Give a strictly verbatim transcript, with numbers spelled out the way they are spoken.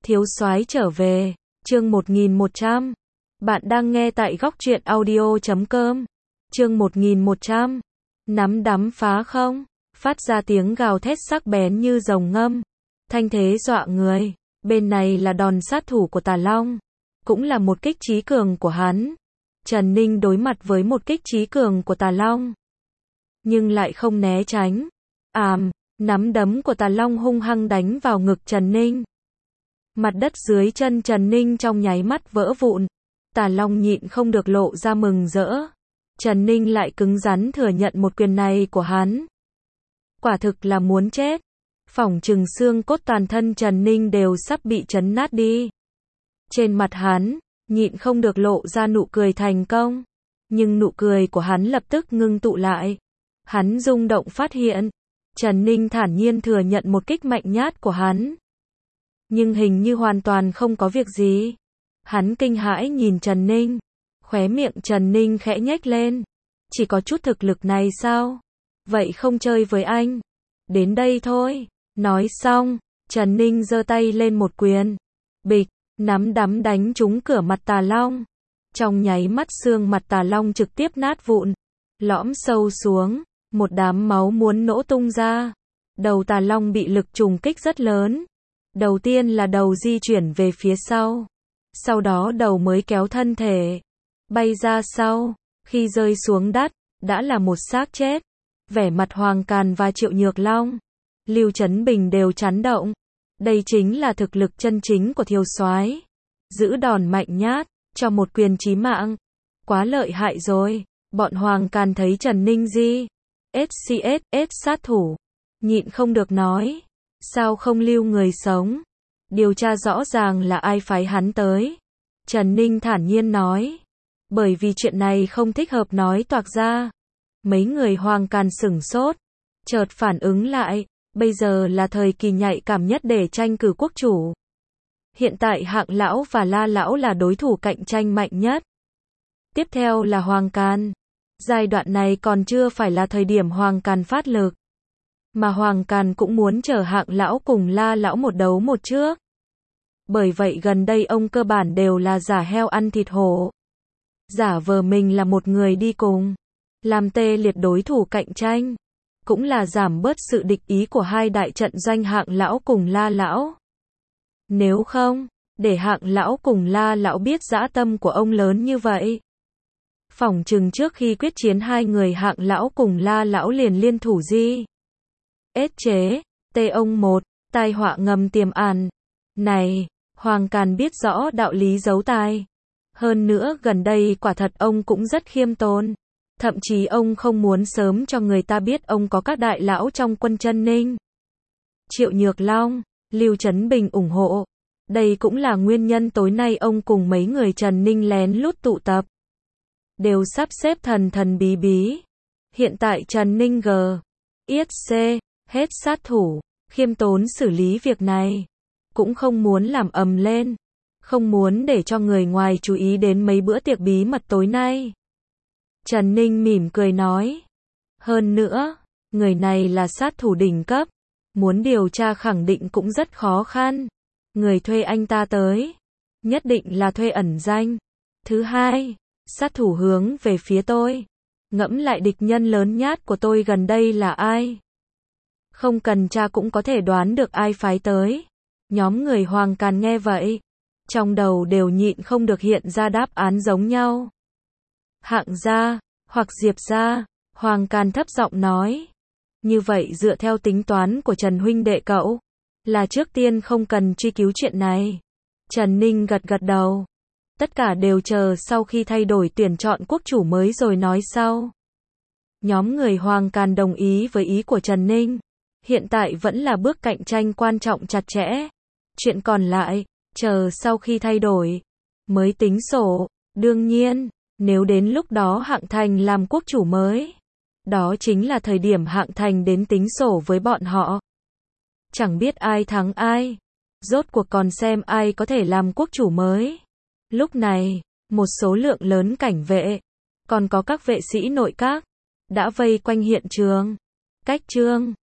Thiếu soái trở về, chương một nghìn một trăm. Bạn đang nghe tại góc truyện audio chấm com. Chương một nghìn một trăm. Nắm đấm phá không, phát ra tiếng gào thét sắc bén như rồng ngâm, thanh thế dọa người. Bên này là đòn sát thủ của Tà Long, cũng là một kích chí cường của hắn. Trần Ninh đối mặt với một kích chí cường của Tà Long, nhưng lại không né tránh. Àm, nắm đấm của Tà Long hung hăng đánh vào ngực Trần Ninh. Mặt đất dưới chân Trần Ninh trong nháy mắt vỡ vụn. Tà Long nhịn không được lộ ra mừng rỡ. Trần Ninh lại cứng rắn thừa nhận một quyền này của hắn. Quả thực là muốn chết. Phỏng chừng xương cốt toàn thân Trần Ninh đều sắp bị chấn nát đi. Trên mặt hắn, nhịn không được lộ ra nụ cười thành công. Nhưng nụ cười của hắn lập tức ngưng tụ lại. Hắn rung động phát hiện, Trần Ninh thản nhiên thừa nhận một kích mạnh nhát của hắn. Nhưng hình như hoàn toàn không có việc gì. Hắn kinh hãi nhìn Trần Ninh. Khóe miệng Trần Ninh khẽ nhếch lên. Chỉ có chút thực lực này sao? Vậy không chơi với anh. Đến đây thôi. Nói xong, Trần Ninh giơ tay lên một quyền. Bịch, nắm đấm đánh trúng cửa mặt Tà Long. Trong nháy mắt xương mặt Tà Long trực tiếp nát vụn. Lõm sâu xuống, một đám máu muốn nổ tung ra. Đầu Tà Long bị lực trùng kích rất lớn. Đầu tiên là đầu di chuyển về phía sau. Sau đó đầu mới kéo thân thể bay ra sau. Khi rơi xuống đất, đã là một xác chết. Vẻ mặt Hoàng Càn và Triệu Nhược Long, Lưu Chấn Bình đều chấn động. Đây chính là thực lực chân chính của Thiếu soái. Giữ đòn mạnh nhát, cho một quyền chí mạng. Quá lợi hại rồi. Bọn Hoàng Càn thấy Trần Ninh di ét xê ét ét sát thủ, nhịn không được nói. Sao không lưu người sống? Điều tra rõ ràng là ai phái hắn tới. Trần Ninh thản nhiên nói. Bởi vì chuyện này không thích hợp nói toạc ra. Mấy người Hoàng Càn sửng sốt, chợt phản ứng lại. Bây giờ là thời kỳ nhạy cảm nhất để tranh cử quốc chủ. Hiện tại Hạng Lão và La Lão là đối thủ cạnh tranh mạnh nhất. Tiếp theo là Hoàng Càn. Giai đoạn này còn chưa phải là thời điểm Hoàng Càn phát lực. Mà Hoàng Càn cũng muốn chờ Hạng Lão cùng La Lão một đấu một trước. Bởi vậy gần đây ông cơ bản đều là giả heo ăn thịt hổ. Giả vờ mình là một người đi cùng. Làm tê liệt đối thủ cạnh tranh. Cũng là giảm bớt sự địch ý của hai đại trận doanh Hạng Lão cùng La Lão. Nếu không, để Hạng Lão cùng La Lão biết dã tâm của ông lớn như vậy. Phỏng chừng trước khi quyết chiến hai người Hạng Lão cùng La Lão liền liên thủ di ết chế, tê ông một, tai họa ngầm tiềm ẩn. Này, Hoàng Càn biết rõ đạo lý giấu tai. Hơn nữa gần đây quả thật ông cũng rất khiêm tốn. Thậm chí ông không muốn sớm cho người ta biết ông có các đại lão trong quân Trân Ninh. Triệu Nhược Long, Lưu Chấn Bình ủng hộ. Đây cũng là nguyên nhân tối nay ông cùng mấy người Trần Ninh lén lút tụ tập. Đều sắp xếp thần thần bí bí. Hiện tại Trần Ninh G ét xê hết sát thủ, khiêm tốn xử lý việc này. Cũng không muốn làm ầm lên. Không muốn để cho người ngoài chú ý đến mấy bữa tiệc bí mật tối nay. Trần Ninh mỉm cười nói. Hơn nữa, người này là sát thủ đỉnh cấp. Muốn điều tra khẳng định cũng rất khó khăn. Người thuê anh ta tới, nhất định là thuê ẩn danh. Thứ hai, sát thủ hướng về phía tôi. Ngẫm lại địch nhân lớn nhát của tôi gần đây là ai. Không cần tra cũng có thể đoán được ai phái tới. Nhóm người Hoàng Càn nghe vậy, trong đầu đều nhịn không được hiện ra đáp án giống nhau. Hạng gia, hoặc Diệp gia, Hoàng Càn thấp giọng nói. Như vậy dựa theo tính toán của Trần huynh đệ cậu, là trước tiên không cần truy cứu chuyện này. Trần Ninh gật gật đầu. Tất cả đều chờ sau khi thay đổi tuyển chọn quốc chủ mới rồi nói sau. Nhóm người Hoàng Càn đồng ý với ý của Trần Ninh. Hiện tại vẫn là bước cạnh tranh quan trọng chặt chẽ. Chuyện còn lại, chờ sau khi thay đổi, mới tính sổ. Đương nhiên, nếu đến lúc đó Hạng Thành làm quốc chủ mới, đó chính là thời điểm Hạng Thành đến tính sổ với bọn họ. Chẳng biết ai thắng ai. Rốt cuộc còn xem ai có thể làm quốc chủ mới. Lúc này, một số lượng lớn cảnh vệ, còn có các vệ sĩ nội các, đã vây quanh hiện trường. Cách chương